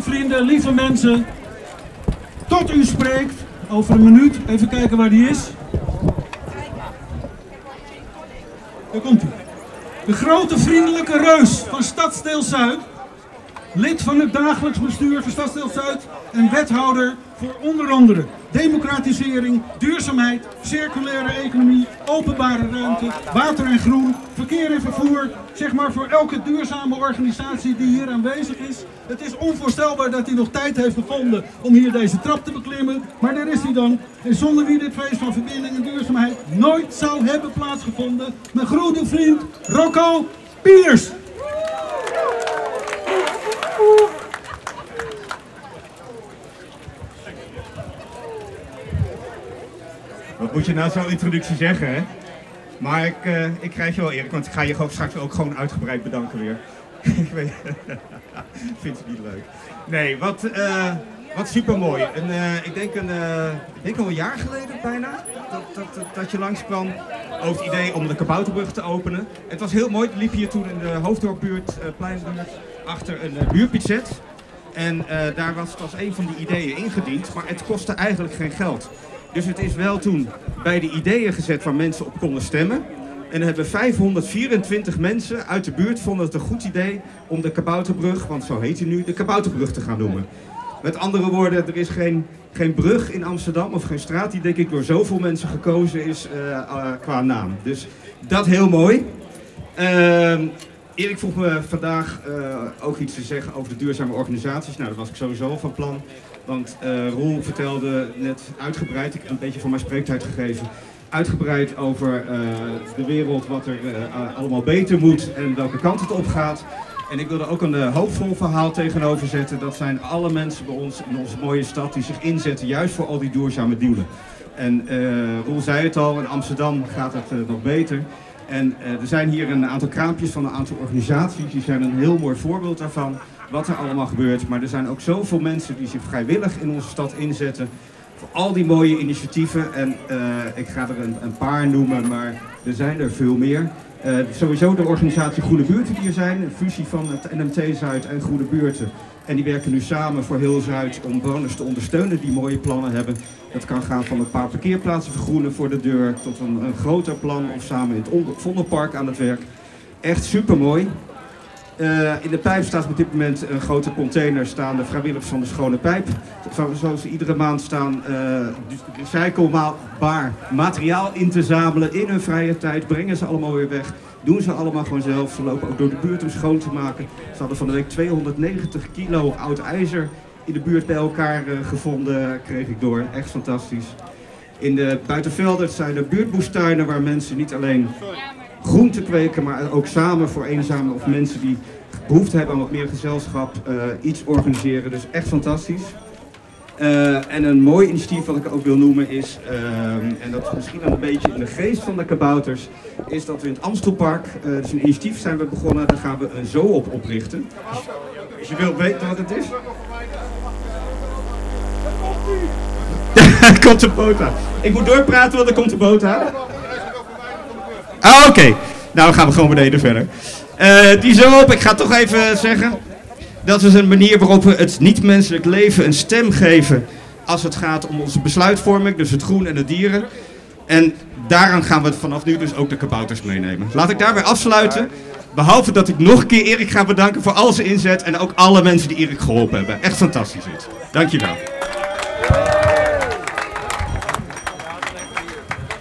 vrienden, lieve mensen, tot u spreekt over een minuut. Even kijken waar die is. Daar komt hij. De grote vriendelijke reus van Stadsdeel Zuid. Lid van het dagelijks bestuur van Stadsdeel Zuid en wethouder voor onder andere democratisering, duurzaamheid, circulaire economie, openbare ruimte, water en groen, verkeer en vervoer. Zeg maar voor elke duurzame organisatie die hier aanwezig is. Het is onvoorstelbaar dat hij nog tijd heeft gevonden om hier deze trap te beklimmen. Maar daar is hij dan. En zonder wie dit feest van verbinding en duurzaamheid nooit zou hebben plaatsgevonden. Mijn grote vriend Rocco Piers. Wat moet je nou zo'n introductie zeggen, hè? Maar ik krijg je wel Erik, want ik ga je straks ook gewoon uitgebreid bedanken weer. Ik weet, vind het niet leuk. Nee, wat supermooi. Ik denk al een jaar geleden bijna dat je langskwam over het idee om de Kabouterbrug te openen. Het was heel mooi, we liepen hier toen in de Hoofddorpbuurt, Pleinbuurt, achter een buurpizet. En daar was het als een van die ideeën ingediend, maar het kostte eigenlijk geen geld. Dus het is wel toen bij de ideeën gezet waar mensen op konden stemmen. En dan hebben 524 mensen uit de buurt vonden het een goed idee om de Kabouterbrug, want zo heet hij nu, de Kabouterbrug te gaan noemen. Met andere woorden, er is geen brug in Amsterdam of geen straat die denk ik door zoveel mensen gekozen is qua naam. Dus dat heel mooi. Erik vroeg me vandaag ook iets te zeggen over de duurzame organisaties. Nou, dat was ik sowieso van plan. Want Roel vertelde net uitgebreid, ik heb een beetje van mijn spreektijd gegeven, uitgebreid over de wereld, wat er allemaal beter moet en welke kant het op gaat. En ik wilde ook een hoopvol verhaal tegenover zetten. Dat zijn alle mensen bij ons in onze mooie stad die zich inzetten juist voor al die duurzame doelen. En Roel zei het al, in Amsterdam gaat het nog beter. En er zijn hier een aantal kraampjes van een aantal organisaties, die zijn een heel mooi voorbeeld daarvan. Wat er allemaal gebeurt, maar er zijn ook zoveel mensen die zich vrijwillig in onze stad inzetten voor al die mooie initiatieven. En ik ga er een paar noemen, maar er zijn er veel meer. Sowieso de organisatie Groene Buurten die er zijn, een fusie van het NMT Zuid en Groene Buurten. En die werken nu samen voor heel Zuid om bewoners te ondersteunen die mooie plannen hebben. Dat kan gaan van een paar parkeerplaatsen vergroenen voor de deur tot een groter plan of samen in het Vondelpark aan het werk. Echt super mooi. In de pijp staat op dit moment een grote container, staan de vrijwilligers van de Schone Pijp. Zoals ze iedere maand staan recyclebaar materiaal in te zamelen in hun vrije tijd, brengen ze allemaal weer weg. Doen ze allemaal gewoon zelf. Ze lopen ook door de buurt om schoon te maken. Ze hadden van de week 290 kilo oud ijzer in de buurt bij elkaar gevonden, kreeg ik door. Echt fantastisch. In de Buitenveldert zijn er buurtmoestuinen waar mensen niet alleen groenten kweken, maar ook samen voor eenzamen of mensen die behoefte hebben aan wat meer gezelschap iets organiseren. Dus echt fantastisch. En een mooi initiatief wat ik ook wil noemen is, en dat is misschien wel een beetje in de geest van de kabouters, is dat we in het Amstelpark, dus een initiatief zijn we begonnen, daar gaan we een zoo op oprichten. Als je wilt weten wat het is. Er komt een boot aan. Ik moet doorpraten, want er komt een boot aan. Oké. Nou, dan gaan we gewoon beneden verder. Die zo op, ik ga toch even zeggen. Dat is een manier waarop we het niet-menselijk leven een stem geven als het gaat om onze besluitvorming, dus het groen en de dieren. En daaraan gaan we vanaf nu dus ook de kabouters meenemen. Laat ik daarbij afsluiten. Behalve dat ik nog een keer Erik ga bedanken voor al zijn inzet en ook alle mensen die Erik geholpen hebben. Echt fantastisch iets. Dankjewel.